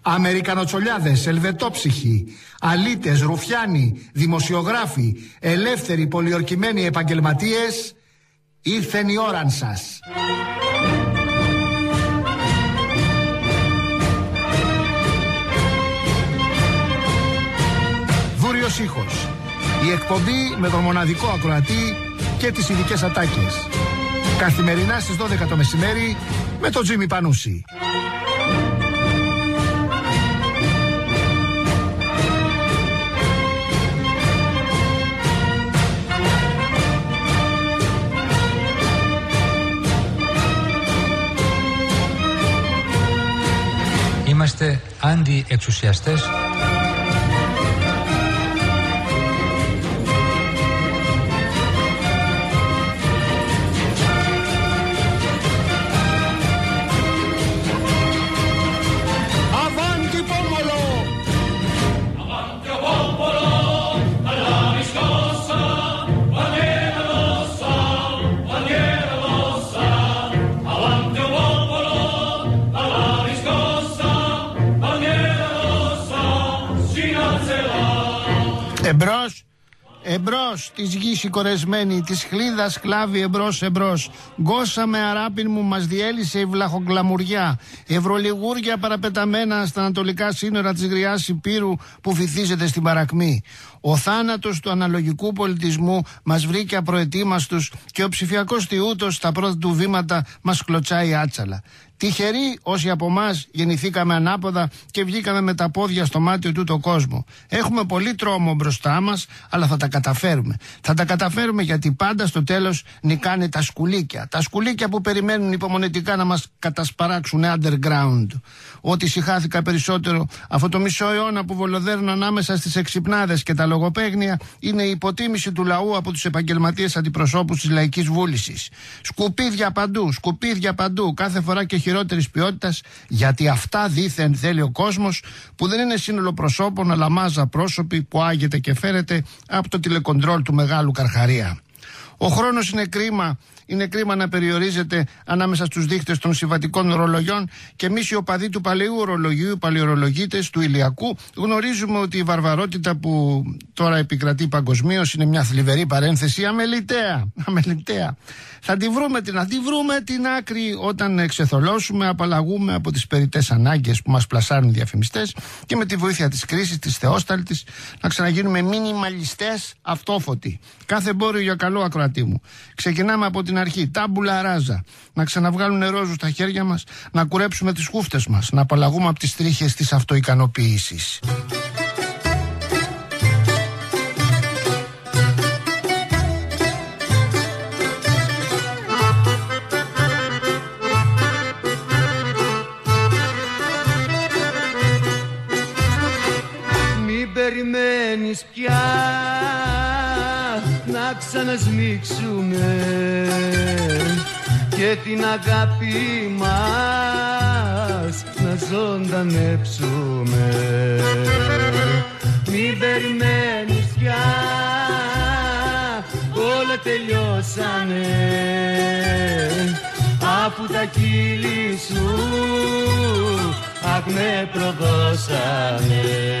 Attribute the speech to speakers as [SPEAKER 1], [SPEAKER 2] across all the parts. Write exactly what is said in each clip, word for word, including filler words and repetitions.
[SPEAKER 1] Αμερικανοτσολιάδες, ελβετόψυχοι, αλήτες, ρουφιάνοι, δημοσιογράφοι, ελεύθεροι, πολιορκημένοι επαγγελματίες, ήρθεν η ώραν σας. Βούριος ήχος. Η εκπομπή με τον μοναδικό ακροατή και τις ειδικές ατάκες. Καθημερινά στις δώδεκα το μεσημέρι με τον Τζίμι Πανούση.
[SPEAKER 2] Είμαστε αντιεξουσιαστές.
[SPEAKER 1] Εμπρός, εμπρός της γης η κορεσμένη, της χλίδας κλάβη εμπρός εμπρός. Γκώσα με αράπιν μου μας διέλυσε η βλαχογκλαμουριά. Ευρωλιγούρια παραπεταμένα στα ανατολικά σύνορα της γριάς Υπήρου που βυθίζεται στην παρακμή. Ο θάνατος του αναλογικού πολιτισμού μας βρήκε απροετοίμαστους και ο ψηφιακός τιούτος στα πρώτα του βήματα μας κλωτσάει άτσαλα. Τυχεροί όσοι από εμάς γεννηθήκαμε ανάποδα και βγήκαμε με τα πόδια στο μάτι του το κόσμο. Έχουμε πολύ τρόμο μπροστά μας, αλλά θα τα καταφέρουμε. Θα τα καταφέρουμε γιατί πάντα στο τέλος νικάνε τα σκουλίκια. Τα σκουλίκια που περιμένουν υπομονετικά να μας κατασπαράξουν underground. Ό,τι συχάθηκα περισσότερο αυτό το μισό αιώνα που βολοδέρνουν ανάμεσα στις εξυπνάδες και τα λογοπαίγνια είναι η υποτίμηση του λαού από τους επαγγελματίες αντιπροσώπους της λαϊκής βούλησης. Σκουπίδια παντού, σκουπίδια παντού, κάθε φορά και χειρότερης ποιότητας, γιατί αυτά δήθεν θέλει ο κόσμος, που δεν είναι σύνολο προσώπων αλλά μάζα πρόσωποι που άγεται και φέρεται από το τηλεκοντρόλ του μεγάλου Καρχαρία. Ο χρόνος είναι κρίμα. Είναι κρίμα να περιορίζεται ανάμεσα στους δείχτες των συμβατικών ορολογιών και εμείς οι οπαδοί του παλαιού ορολογίου, οι παλαιορολογίτες του ηλιακού, γνωρίζουμε ότι η βαρβαρότητα που τώρα επικρατεί παγκοσμίως είναι μια θλιβερή παρένθεση αμεληταία. αμεληταία. Θα τη βρούμε, να τη βρούμε την άκρη όταν εξεθολώσουμε, απαλλαγούμε από τις περιττές ανάγκες που μας πλασάρουν οι διαφημιστές και με τη βοήθεια της κρίσης, της θεόσταλτης, να ξαναγίνουμε μινιμαλιστές αυτόφωτοι. Κάθε εμπόριο για καλό, ακροατή μου. Ξεκινάμε από την αρχή, τάμπουλα ράζα. Να ξαναβγάλουν νερόζου στα χέρια μας, να κουρέψουμε τις χούφτες μας, να απαλλαγούμε από τις τρίχες της αυτοικανοποίησης.
[SPEAKER 3] Μην περιμένεις πια να ξανασμίξουμε και την αγάπη μας να ζωντανέψουμε. Μην περιμένεις πια, όλα τελειώσανε, αφού τα κύλη σου αχ με προδώσανε.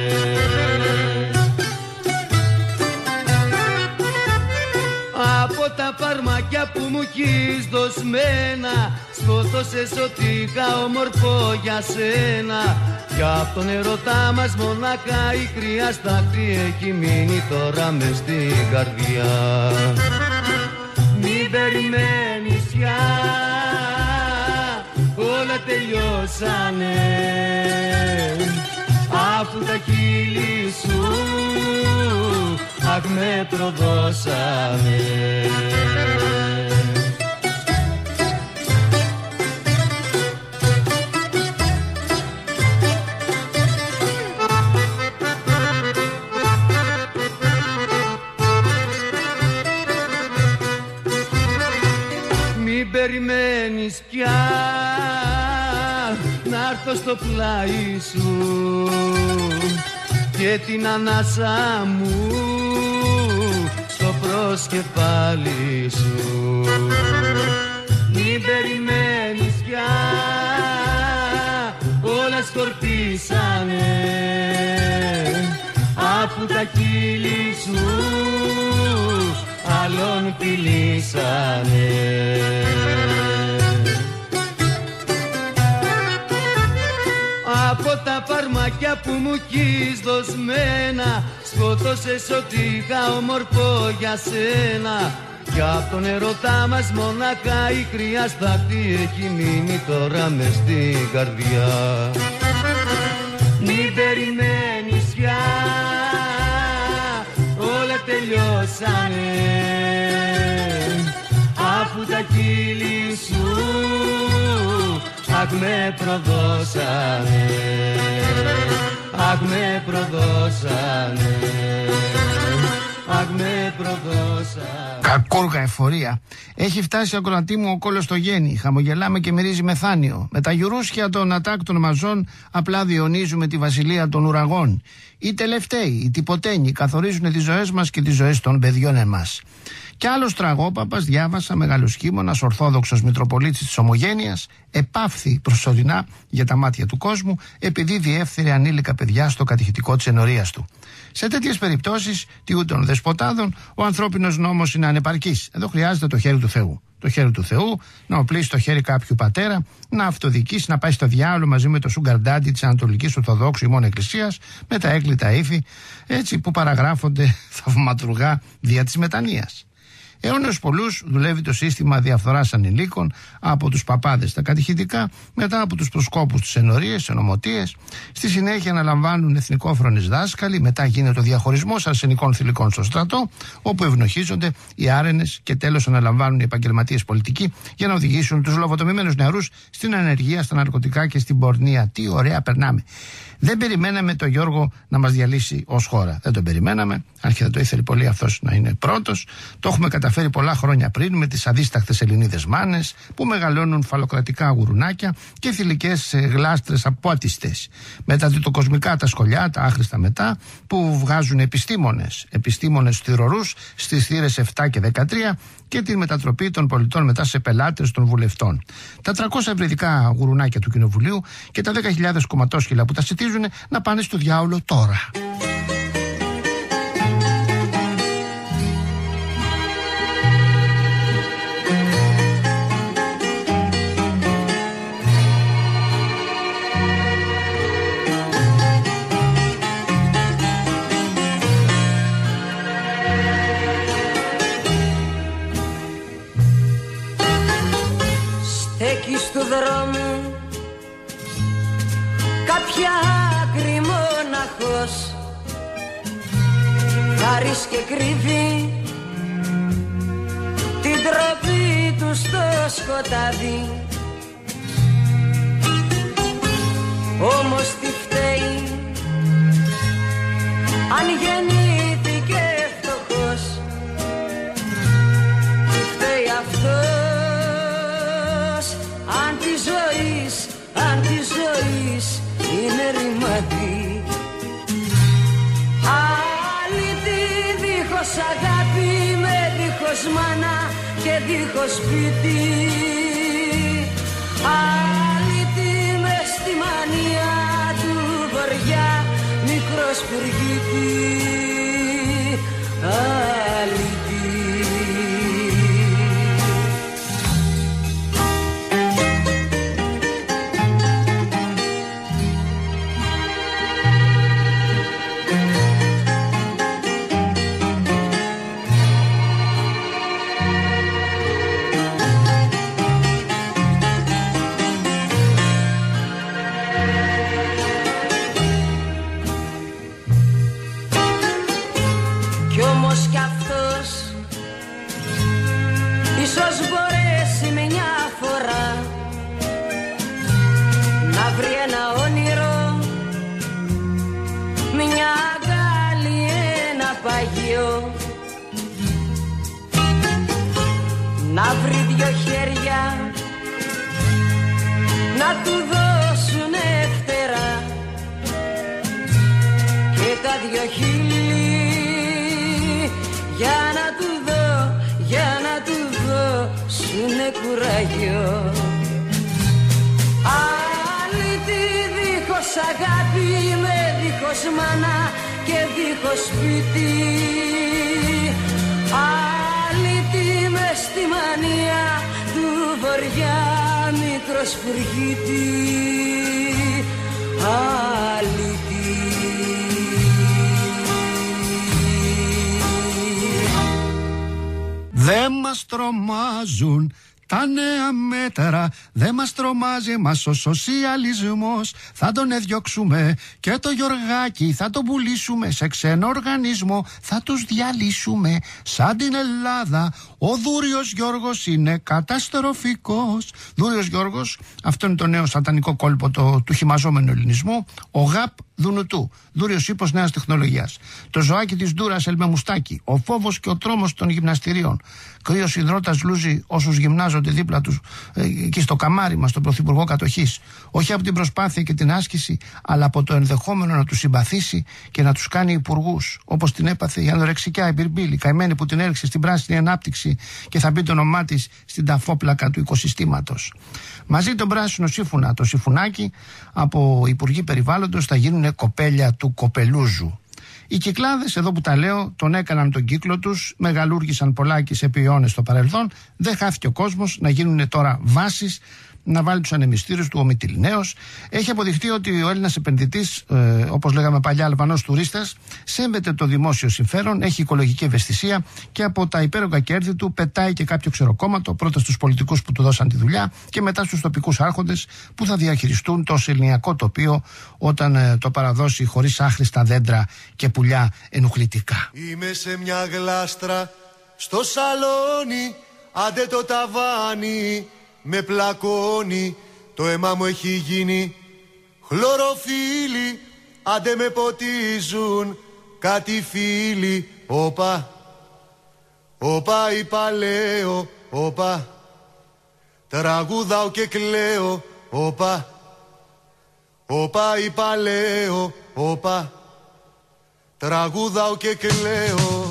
[SPEAKER 3] Από τα φαρμακιά που μου έχεις δοσμένα σκότωσες ό,τι είχα όμορφο για σένα. Κι απ' τον ερωτά μας μονάχα η κρύα στάχτη έχει μείνει τώρα μες στην καρδιά. Μην περιμένεις πια, όλα τελειώσανε, αφού τα χείλη σου αχ με προδώσανε. Μην περιμένεις πια να έρθω στο πλάι σου και την ανάσα μου στο προσκεφάλι σου. Μην περιμένεις πια, όλα σκορπίσανε, αφού τα χείλη σου άλλον φιλήσανε. Από τα φαρμακιά που μου έχεις δοσμένα, σκότωσες ό,τι είχα όμορφο για σένα. Κι απ' τον ερωτά μας μονάχα η κρύα στάχτη έχει μείνει τώρα μες στην καρδιά. Μην περιμένεις πια, όλα τελειώσανε, αφού τα χείλη σου αχ με προδώσανε, αχ με προδώσανε, αχ με προδώσανε.
[SPEAKER 1] Κακούργα εφορία. Έχει φτάσει ακροατή μου ο κόλλος στο γέννη. Χαμογελάμε και μυρίζει μεθάνιο. Με τα γιουρούσια των ατάκτων μαζών απλά διονύζουμε τη βασιλεία των ουραγών. Οι τελευταίοι, οι τυποτένοι, καθορίζουν τις ζωές μας και τις ζωές των παιδιών εμάς. Κι άλλος τραγόπαπας, διάβασα, μεγαλοσχήμωνας, ορθόδοξος μητροπολίτης της Ομογένειας, επάφθη προσωρινά για τα μάτια του κόσμου, επειδή διέφθερε ανήλικα παιδιά στο κατηχητικό της ενορίας του. Σε τέτοιες περιπτώσεις, τιού των δεσποτάδων, ο ανθρώπινος νόμος είναι ανεπαρκής. Εδώ χρειάζεται το χέρι του Θεού. Το χέρι του Θεού, να οπλίσει το χέρι κάποιου πατέρα, να αυτοδικήσει, να πάει στο διάολο μαζί με το sugar daddy της Ανατολικής Ορθοδόξου ημών Εκκλησίας, με τα έκλητα ύφη, έτσι που παραγράφονται θαυματουργά δια της μετανοίας. Αιώνες πολλούς δουλεύει το σύστημα διαφθοράς ανηλίκων από τους παπάδες τα κατηχητικά, μετά από τους προσκόπους της ενορίες, της ενωμοτείες. Στη συνέχεια αναλαμβάνουν εθνικόφρονες δάσκαλοι, μετά γίνεται ο διαχωρισμός αρσενικών θηλυκών στο στρατό, όπου ευνοχίζονται οι άρενες και τέλος αναλαμβάνουν οι επαγγελματίες πολιτικοί για να οδηγήσουν τους λοβοτομημένους νεαρούς στην ανεργία, στα ναρκωτικά και στην πορνεία. Τι ωραία περνάμε. Δεν περιμέναμε τον Γιώργο να μας διαλύσει ως χώρα. Δεν τον περιμέναμε. Αν και θα το ήθελε πολύ αυτός να είναι πρώτος. Το έχουμε καταφέρει πολλά χρόνια πριν με τις αδίσταχτες Ελληνίδες μάνες που μεγαλώνουν φαλοκρατικά γουρουνάκια και θηλυκές γλάστρες απότιστες. Με τα διτοκοσμικά τα σκολιά, τα άχρηστα μετά, που βγάζουν επιστήμονες, επιστήμονες θυρωρούς στις θύρες επτά και δεκατρία και την μετατροπή των πολιτών μετά σε πελάτες των βουλευτών. Τα τριακόσια ευρυδικά γουρουνάκια του Κοινοβουλίου και τα δέκα χιλιάδες κομματόσκυλα που τα σητίζουν να πάνε στο διάολο τώρα.
[SPEAKER 4] Στέκεις του δρόμου κάποια άκρη μοναχός, χάρης και κρύβει την τροπή του στο σκοτάδι. Όμως τι φταίει αν γεννήθηκε φτωχός, τι φταίει αυτός αν τη ζωής, αν τη ζωής είναι ρημαδί. Αλήτη δίχως αγάπη, με δίχως μάνα και δίχως σπίτι. Αλήτη μες στη μανία του βοριά, μικρός πυργίτη. Αλήτη. Ίσως μπορέσει μια φορά να βρει ένα όνειρο, μια αγκάλη, ένα παγιό, να βρει δυο χέρια να του δώσουνε φτερά και τα δυο χείλη για να του δω, για να του δώσουνε κουράγιο. Αλήτη δίχως αγάπη με δίχως μάνα και δίχως σπίτι. Αλήτη μες στη μανία του βοριά μικρός φουργίτη. Αλήτη.
[SPEAKER 1] Δεν μας τρομάζουν τα νέα μέτρα, δεν μας τρομάζει μας ο σοσιαλισμός. Θα τον εδιώξουμε και το Γιωργάκι θα τον πουλήσουμε σε ξένο οργανισμό. Θα τους διαλύσουμε σαν την Ελλάδα. Ο Δούριος Γιώργος είναι καταστροφικός. Δούριος Γιώργος, αυτό είναι το νέο σατανικό κόλπο το, του χυμαζόμενου ελληνισμού. Ο ΓΑΠ Δουνουτού, Δούριος ύπος νέας τεχνολογίας. Το ζωάκι της Ντούρας Ελμεμουστάκη. Ο φόβος και ο τρόμος των γυμναστηρίων. Κρύος υδρότας λούζει όσους γυμνάζονται δίπλα τους ε, εκεί στο καμάρι μας, στον πρωθυπουργό κατοχής. Όχι από την προσπάθεια και την άσκηση, αλλά από το ενδεχόμενο να τους συμπαθήσει και να τους κάνει υπουργούς. Όπως την έπαθε η ανορεξικιά η Μπυρμπίλη, καημένη που την έριξε στην πράσινη ανάπτυξη και θα μπει το όνομά της στην ταφόπλακα του οικοσυστήματος. Μαζί τον πράσινο σύμφωνα, το Συμφουνάκι, από Υπουργοί Περιβάλλοντος θα γίνουν κοπέλια του κοπελούζου. Οι Κυκλάδες, εδώ που τα λέω, τον έκαναν τον κύκλο τους, μεγαλούργησαν πολλάκις επί αιώνες στο παρελθόν, δεν χάθηκε ο κόσμος, να γίνουν τώρα βάσεις, να βάλει τους ανεμιστήρους του ο Μυτιληναίος. Έχει αποδειχτεί ότι ο Έλληνας επενδυτής, ε, όπως λέγαμε παλιά, Αλβανός τουρίστας, σέβεται το δημόσιο συμφέρον, έχει οικολογική ευαισθησία και από τα υπέρογκα κέρδη του πετάει και κάποιο ξεροκόμματο, πρώτα στους πολιτικούς που του δώσαν τη δουλειά και μετά στους τοπικούς άρχοντες που θα διαχειριστούν το σεληνιακό τοπίο όταν ε, το παραδώσει χωρίς άχρηστα δέντρα και πουλιά ενοχλητικά.
[SPEAKER 3] Είμαι σε μια γλάστρα στο σαλόνι, άντε το ταβάνι με πλακώνει, το αίμα μου έχει γίνει χλωροφύλλι, άντε με ποτίζουν κάτι φίλοι. Όπα, όπα είπα λέω, όπα, τραγουδάω και κλαίω. Όπα, όπα είπα λέω, όπα, τραγουδάω και κλαίω.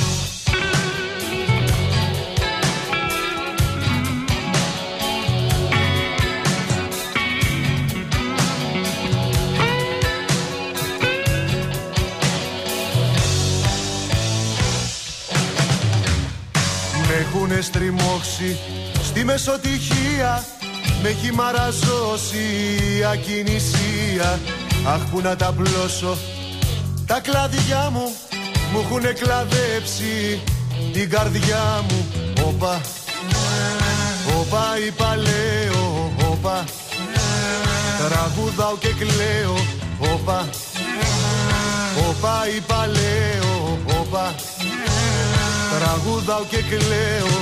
[SPEAKER 3] Έχουνε στριμώξει στη μεσοτυχία, με έχει μαραζώσει η ακινησία. Αχ που να τα πλώσω τα κλαδιά μου, μου έχουνε κλαδέψει την καρδιά μου. Όπα, όπα είπα λέω, όπα, τραγουδάω και κλαίω. Όπα, όπα είπα λέω, όπα, τραγουδάω και κλαίω.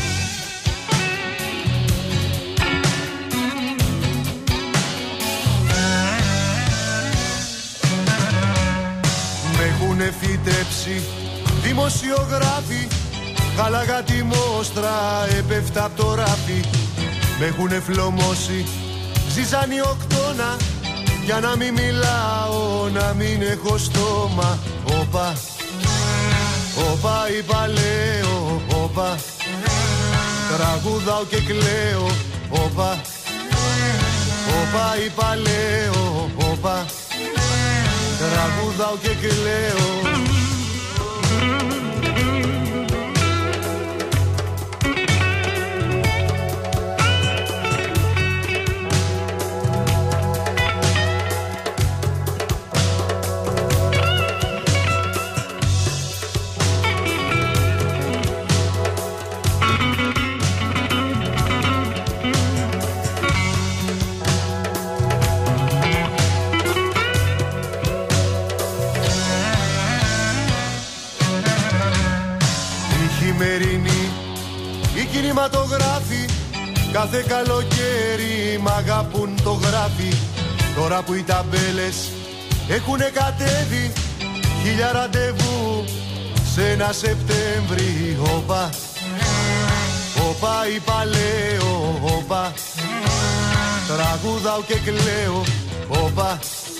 [SPEAKER 3] Με έχουνε φυτέψει δημοσιογράφοι, χάλαγα τη μόστρα, έπεφτα απ' το ράφι. Με έχουνε φλωμώσει ζυζάνι οκτώνα, για να μην μιλάω, να μην έχω στόμα. Όπα, όπα είπα λέω, όπα, τραγουδάω και κλαίω. Όπα, όπα είπα λέω, όπα, τραγουδάω και κλαίω. Οι κινηματογράφοι κάθε καλοκαίρι μ' αγαπούν το γράφει. Τώρα που οι ταμπέλες έχουνε κατέβει, χίλια ραντεβού σε ένα Σεπτέμβρη. Όπα, όπα είπα λέω, όπα, τραγουδάω και κλαίω. Όπα.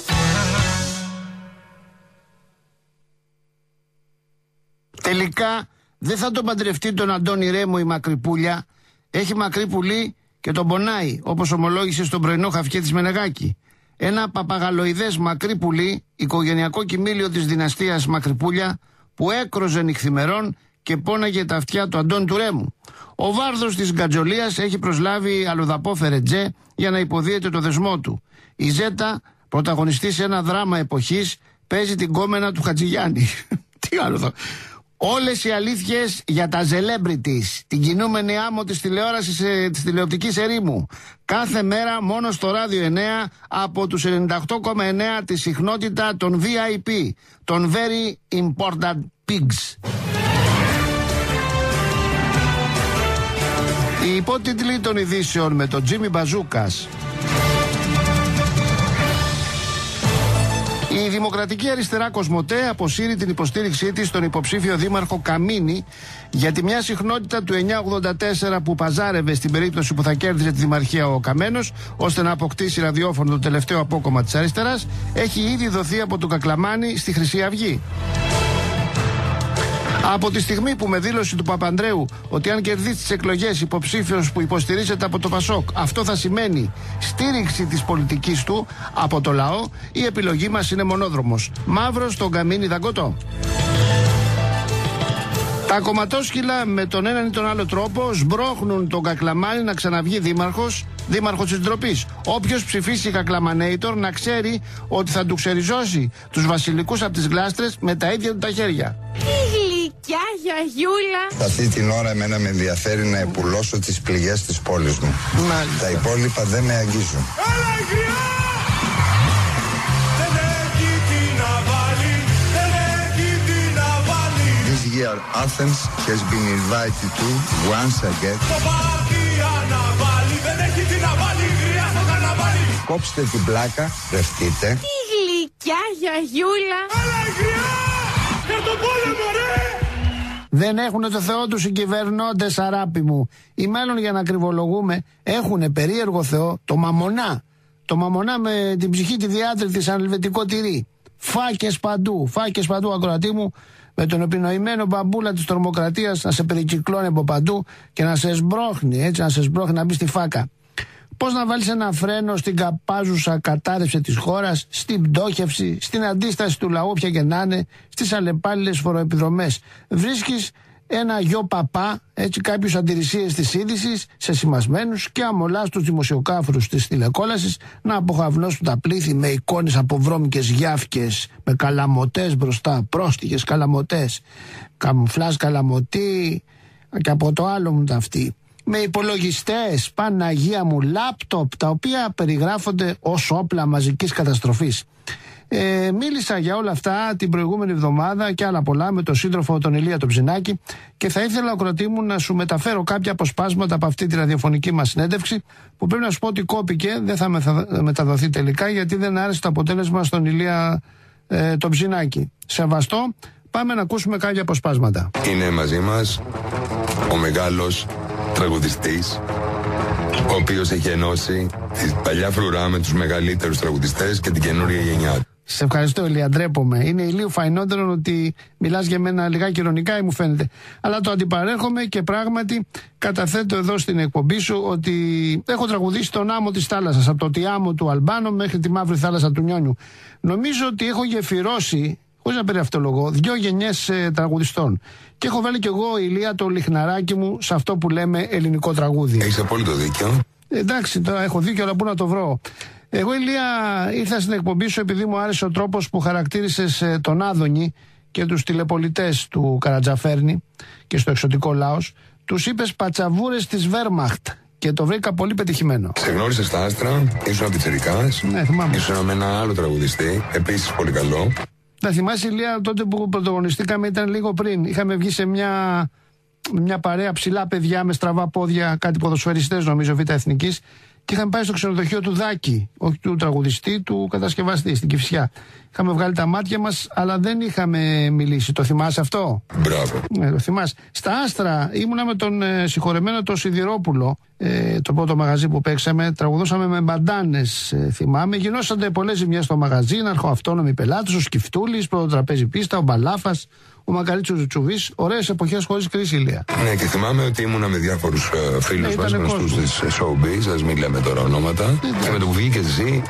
[SPEAKER 1] Τελικά δεν θα τον παντρευτεί τον Αντώνη Ρέμο η Μακρυπούλια. Έχει μακρύ πουλί και τον πονάει, όπως ομολόγησε στον πρωινό χαφιέ της Μενεγάκη. ένα παπαγαλοειδές μακρύ πουλί, οικογενειακό κοιμήλιο της δυναστείας Μακρυπούλια, που έκροζε νυχθημερών και πόναγε τα αυτιά του Αντών του Ρέμου. Ο Βάρδος της Γκατζολίας έχει προσλάβει αλλοδαπό Φερετζέ για να υποδίεται το δεσμό του. Η Ζέτα, πρωταγωνιστή σε ένα δράμα εποχής, παίζει την κόμενα του Χατζηγιάννη. Τι άλλο θα... Όλες οι αλήθειες για τα celebrities, την κινούμενη άμμο της τηλεόρασης, ε, της τηλεοπτικής ερήμου. Κάθε μέρα μόνο στο Ράδιο εννέα από τους ενενήντα οκτώ κόμμα εννέα τη συχνότητα των βι άι πι, των Very Important Pigs. Οι υπότιτλοι των ειδήσεων με τον Τζίμι Μπαζούκας. Η Δημοκρατική Αριστερά Κοσμοτέ αποσύρει την υποστήριξή της στον υποψήφιο δήμαρχο Καμίνη για τη μια συχνότητα του εννιακόσια ογδόντα τέσσερα που παζάρευε στην περίπτωση που θα κέρδιζε τη δημαρχία ο Καμένος, ώστε να αποκτήσει ραδιόφωνο το τελευταίο απόκομμα της αριστεράς, έχει ήδη δοθεί από τον Κακλαμάνη στη Χρυσή Αυγή. Από τη στιγμή που με δήλωση του Παπανδρέου ότι αν κερδίσει τις εκλογές υποψήφιος που υποστηρίζεται από το Πασόκ, αυτό θα σημαίνει στήριξη της πολιτικής του από το λαό, η επιλογή μας είναι μονόδρομος. Μαύρο στον καμίνι δαγκωτό. Τα κομματόσκυλα με τον έναν ή τον άλλο τρόπο σμπρώχνουν τον Κακλαμάνη να ξαναβγεί δήμαρχος, δήμαρχος της ντροπής. Όποιος ψηφίσει Κακλαμανέιτορ να ξέρει ότι θα του ξεριζώσει τους βασιλικούς από τις γλάστρες με τα ίδια του τα χέρια.
[SPEAKER 5] Γεια, γιαγιούλα.
[SPEAKER 6] Αυτή την ώρα εμένα με ενδιαφέρει να επουλώσω τις πληγές της πόλης μου.
[SPEAKER 1] Μάλιστα.
[SPEAKER 6] Τα υπόλοιπα δεν με αγγίζουν. This year Athens has been invited to once again. Κόψτε την πλάκα, ρευτείτε.
[SPEAKER 5] Τι γλυκιά, γιαγιούλα.
[SPEAKER 1] Δεν έχουν το Θεό τους οι κυβερνώντες, αράπη μου. Ή μάλλον, για να ακριβολογούμε, έχουν περίεργο Θεό το μαμονά. Το μαμονά με την ψυχή τη διάτρητη σαν ελβετικό τυρί. Φάκες παντού, φάκες παντού, ακροατή μου, με τον επινοημένο μπαμπούλα της τρομοκρατίας να σε περικυκλώνει από παντού και να σε σμπρώχνει, έτσι, να σε σμπρώχνει να μπει στη φάκα. Πώς να βάλεις ένα φρένο στην καπάζουσα κατάρρευση της χώρας, στην πτώχευση, στην αντίσταση του λαού, πια και να είναι, στις αλλεπάλληλες φοροεπιδρομές. Βρίσκεις ένα γιο παπά, έτσι, κάποιους αντιρρησίες της είδησης, σε σημασμένους και αμολάς τους δημοσιοκάφρους της τηλεκόλασης να αποχαυνώσουν τα πλήθη με εικόνες από βρώμικες γιάφκες, με καλαμωτές μπροστά, πρόστιχες καλαμωτές, καμουφλάζ καλαμωτή και από το άλλο μου ταυτί. Με υπολογιστές, Παναγία μου, λάπτοπ, τα οποία περιγράφονται ως όπλα μαζικής καταστροφής. Ε, μίλησα για όλα αυτά την προηγούμενη εβδομάδα και άλλα πολλά με τον σύντροφο τον Ηλία τον Ψινάκη και θα ήθελα, ακροατή μου, να σου μεταφέρω κάποια αποσπάσματα από αυτή τη ραδιοφωνική μας συνέντευξη, που πρέπει να σου πω ότι κόπηκε, δεν θα μεταδοθεί τελικά γιατί δεν άρεσε το αποτέλεσμα στον Ηλία ε, τον Ψινάκη. Σεβαστό, πάμε να ακούσουμε κάποια αποσπάσματα.
[SPEAKER 7] Είναι μαζί μας ο μεγάλος τραγουδιστής, ο οποίος έχει ενώσει τη παλιά φρουρά με τους μεγαλύτερους τραγουδιστές και την καινούργια γενιά.
[SPEAKER 1] Σε ευχαριστώ, Ηλία, ντρέπομαι. Είναι ηλίου φαϊνότερο ότι μιλάς για μένα λιγάκι ειρωνικά ή μου φαίνεται. Αλλά το αντιπαρέρχομαι και πράγματι καταθέτω εδώ στην εκπομπή σου ότι έχω τραγουδήσει τον άμμο της θάλασσας, από το Τιάμο του Αλμπάνο μέχρι τη μαύρη θάλασσα του Νιόνιου. Νομίζω ότι έχω γεφυρώσει, χωρίς να περιαυτολογώ, δυο γενιές ε, τραγουδιστών. Και έχω βάλει κι εγώ, Ηλία, το λιχναράκι μου σε αυτό που λέμε ελληνικό τραγούδι.
[SPEAKER 7] Έχεις απόλυτο δίκιο.
[SPEAKER 1] Ε, εντάξει, τώρα έχω δίκιο, αλλά πού να το βρω. Εγώ, Ηλία, ήρθα στην εκπομπή σου επειδή μου άρεσε ο τρόπος που χαρακτήρισες ε, τον Άδωνη και τους τηλεπολιτές του Καρατζαφέρνη και στο εξωτικό Λάος. Τους είπες πατσαβούρες της Βέρμαχτ και το βρήκα πολύ πετυχημένο.
[SPEAKER 7] Σε γνώρισα στα άστρα, ήσουν πιτσιρικάς.
[SPEAKER 1] Ναι, θυμάμαι.
[SPEAKER 7] Ήσουν με ένα άλλο τραγουδιστή, επίσης πολύ καλό.
[SPEAKER 1] Να θυμάσαι, Ηλία, τότε που πρωταγωνιστήκαμε ήταν λίγο πριν. Είχαμε βγει σε μια, μια παρέα ψηλά παιδιά με στραβά πόδια, κάτι ποδοσφαιριστές νομίζω, Β' Εθνικής, και είχαμε πάει στο ξενοδοχείο του Δάκη, όχι του τραγουδιστή, του κατασκευαστή, στην Κηφισιά. Είχαμε βγάλει τα μάτια μας, αλλά δεν είχαμε μιλήσει. Το θυμάσαι αυτό?
[SPEAKER 7] Μπράβο.
[SPEAKER 1] Ναι, το θυμάσαι. Στα άστρα ήμουνα με τον ε, συγχωρεμένο τον Σιδηρόπουλο, ε, το πρώτο μαγαζί που παίξαμε. Τραγουδούσαμε με μπαντάνες, ε, θυμάμαι. Γινώσατε πολλές ζημιές στο μαγαζί, αρχοαυτόνομοι πελάτες, ο Σκυφτούλης, πρώτο τραπέζι πίστα, ο Μπαλάφας, ο Μακαρίτσος Τσουβής. Ωραίες εποχές χωρίς κρίση, Ηλία.
[SPEAKER 7] Ναι, και θυμάμαι ότι ήμουνα με διάφορους ε, φίλους
[SPEAKER 1] ναι,
[SPEAKER 7] μας, γνωστούς της showbiz, ας μην λέμε τώρα ονόματα. Ναι, και με το που βγήκες εσύ,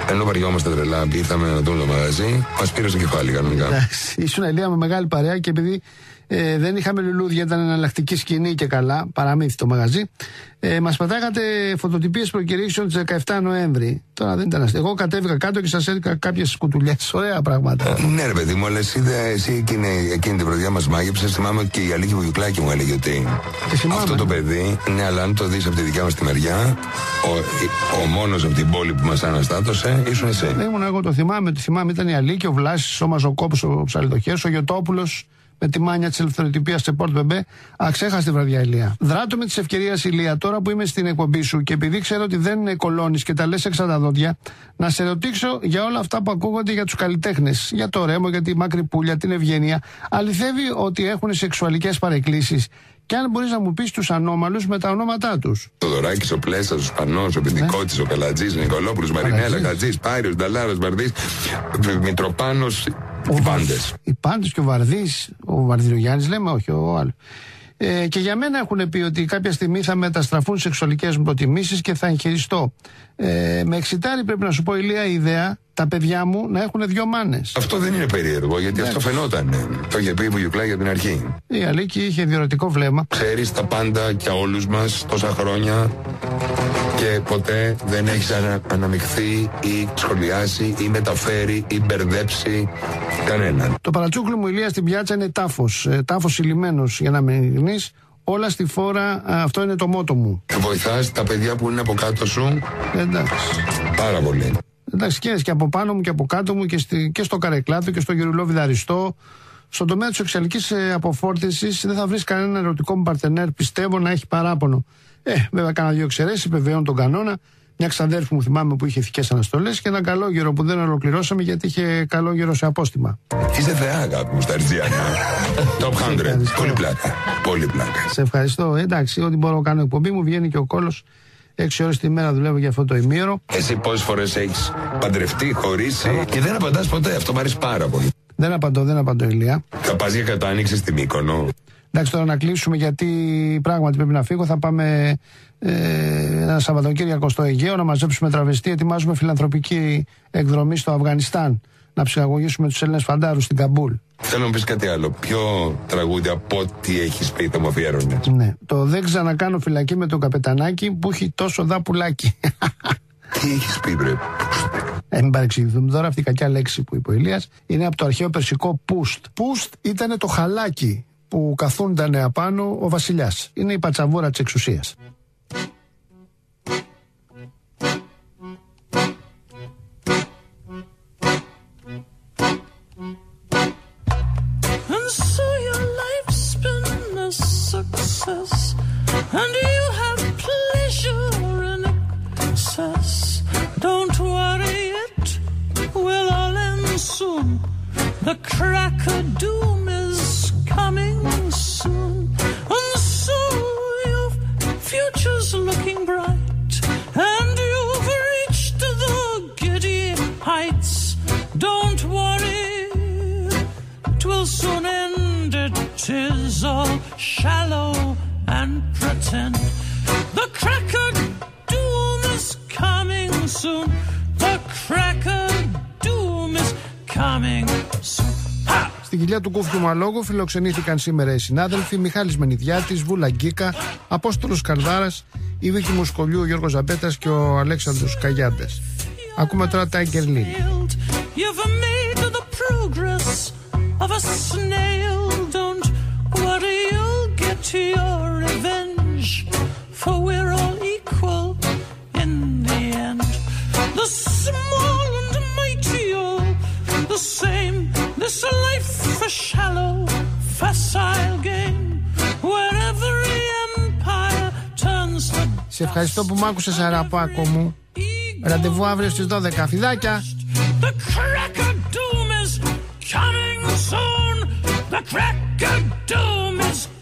[SPEAKER 7] Ενώ βαριόμαστε τρελά, ήρθαμε να δούμε το μαγαζί, μας πήρε στο κεφάλι κανονικά.
[SPEAKER 1] Εντάξει, ήσουν Ηλία με μεγάλη παρέα και επειδή ε, δεν είχαμε λουλούδια, ήταν εναλλακτική σκηνή και καλά, παραμύθι το μαγαζί. Ε, μας πατάγατε φωτοτυπίες προκηρύξεων της δεκαεφτά Νοέμβρη. Τώρα δεν ήταν αστείο. Εγώ κατέβηκα κάτω και σας έδικα κάποιες κουτουλιές. Ωραία πράγματα.
[SPEAKER 7] Ε, ναι, ρε παιδί μου, αλλά εσύ, δε, εσύ εκείνη, εκείνη την βραδιά μας μάγεψες. Θυμάμαι ότι και η Αλίκη Βουγιουκλάκη μου έλεγε ότι αυτό το παιδί, ναι, αλλά αν το δεις από τη δικιά μας τη μεριά, ο, ο μόνος από την πόλη που μας αναστάτωσε ήσουν εσύ.
[SPEAKER 1] Δεν ήμουν εγώ, το θυμάμαι. Το θυμάμαι, ήταν η Αλίκη, ο Βλάσης, ο Μαζοκόπος, ο Ψαλιδοχές, ο Γιωτόπουλος. Με τη μάνια τη ελευθεροτυπία σε Πόρτ Μπεμπέ. Αξέχαστη βραδιά, Ηλία. Δράτω με τη ευκαιρία, Ηλία, τώρα που είμαι στην εκπομπή σου και επειδή ξέρω ότι δεν κολώνεις και τα λες έξω τα δόντια, να σε ρωτήσω για όλα αυτά που ακούγονται για τους καλλιτέχνες. Για το Ρέμο, για τη Μάκρη Πούλια, την Ευγένεια. Αληθεύει ότι έχουν σεξουαλικές παρεκκλήσεις? Και αν μπορείς να μου πεις τους ανώμαλους με τα ονόματά τους.
[SPEAKER 7] Ο Δωράκης, ο Πλέσσας, ο Σπανός, ο Πεντικότης, ναι. Ο Καλατζής, ο Νικολόπουλος, Μαρινέλα, Χατζής, Πάριος, Νταλάρας, Βαρδής, Μητροπάνος. Οι πάντες.
[SPEAKER 1] Οι πάντες και ο Βαρδής, ο Βαρδιλογιάννης λέμε, όχι ο άλλος. Ε, και για μένα έχουν πει ότι κάποια στιγμή θα μεταστραφούν σεξουαλικές μου προτιμήσεις και θα εγχειριστώ. Ε, με εξητάρει, πρέπει να σου πω, Ηλία, η ιδέα τα παιδιά μου να έχουν δύο μάνες.
[SPEAKER 7] Αυτό δεν είναι περίεργο, γιατί ναι. Αυτό φαινόταν. Το είχε πει η Βουγιουκλάκη από την αρχή.
[SPEAKER 1] Η Αλίκη είχε διορατικό βλέμμα.
[SPEAKER 7] Ξέρεις τα πάντα για όλους μας τόσα χρόνια και ποτέ δεν έχεις ανα, αναμειχθεί ή σχολιάσει ή μεταφέρει ή μπερδέψει κανέναν.
[SPEAKER 1] Το παρατσούκλι μου, Ηλία, στην πιάτσα είναι τάφος. Ε, τάφος ηλυμένος, για να με γνείς. Όλα στη φόρα, αυτό είναι το μότο μου.
[SPEAKER 7] Βοηθάς τα παιδιά που είναι από κάτω σου.
[SPEAKER 1] Εντάξει.
[SPEAKER 7] Πάρα πολύ.
[SPEAKER 1] Εντάξει, και, και από πάνω μου και από κάτω μου και, στη, και στο Καρεκλάτο και στο Γερουλόβιδα Αριστό. Στον τομέα της σεξουαλικής ε, αποφόρτισης δεν θα βρεις κανένα ερωτικό μου παρτενέρ, πιστεύω, να έχει παράπονο. Ε, βέβαια, κάνα δύο εξαιρέσεις, επιβεβαιώνουν τον κανόνα. Μια ξαδέρφη μου θυμάμαι που είχε ηθικές αναστολές και έναν καλόγερο που δεν ολοκληρώσαμε γιατί είχε καλόγερο σε απόστημα.
[SPEAKER 7] Είσαι θεά, αγάπη μου, στα Αρτζιάννα. Top εκατό. Πολύ πλάκα. Πολύ πλάκα.
[SPEAKER 1] Σε ευχαριστώ. Εντάξει, ό,τι μπορώ να κάνω εκπομπή μου, βγαίνει και ο κόλος. Έξι ώρες τη μέρα δουλεύω για αυτό το ημίωρο.
[SPEAKER 7] Εσύ πόσες φορές έχεις παντρευτεί, χωρίσει και δεν απαντάς ποτέ. Αυτό μου αρέσει πάρα πολύ.
[SPEAKER 1] Δεν απαντώ, δεν απαντώ, Ηλία.
[SPEAKER 7] Θα πας για κατάνοιξη στη Μύκονο.
[SPEAKER 1] Εντάξει, τώρα να κλείσουμε γιατί πράγματι πρέπει να φύγω. Θα πάμε ε, ένα Σαββατοκύριακο στο Αιγαίο να μαζέψουμε τραβεστή. Ετοιμάζουμε φιλανθρωπική εκδρομή στο Αφγανιστάν. Να ψυχαγωγήσουμε τους Έλληνες φαντάρους στην Καμπούλ.
[SPEAKER 7] Θέλω να πεις κάτι άλλο. Ποιο τραγούδι από ό,τι έχεις πει το μου αφιέρωνες?
[SPEAKER 1] Ναι, το δεν ξανακάνω φυλακή με τον καπετανάκι που έχει τόσο δαπουλάκι.
[SPEAKER 7] Τι έχεις πει, βρε?
[SPEAKER 1] Ε, μην παρεξηγηθούμε τώρα. Αυτή η κακιά λέξη που είπε ο Ηλίας είναι από το αρχαίο περσικό πούστ. Πούστ ήταν το χαλάκι που καθούνταν απάνω ο βασιλιάς. Είναι η πατσαβούρα της εξουσίας.
[SPEAKER 8] And you have pleasure in excess. Don't worry, it will all end soon. The crack of doom is coming soon. And so your future's looking bright. And you've reached the giddy heights. Don't worry, 'twill soon end. It is all shallow and pretend. The crack of doom is coming soon. The crack of doom is coming soon. Ha!
[SPEAKER 1] Στην κοιλιά του Κούφιου Μαλόγου φιλοξενήθηκαν σήμερα οι συνάδελφοι Μιχάλης Μενιδιάτης, Βούλα Γκίκα, Απόστολος Καρδάρας, η Βίκη Μουσκολιού, ο Γιώργος Ζαμπέτας και ο Αλέξανδρος Καγιάντες. Ακούμε τώρα τα Γκερλίν.
[SPEAKER 8] You've made the progress of a snail. Don't worry, you'll get your revenge, for we're all equal in the end. The small and mighty all the same. This life a shallow, facile game, where every empire turns to...
[SPEAKER 1] Σε ευχαριστώ που μ' άκουσες, αραπάκο μου. Ραντεβού αύριο στις δώδεκα. Φιδάκια!
[SPEAKER 8] The crack of doom is coming soon. The crack of doom is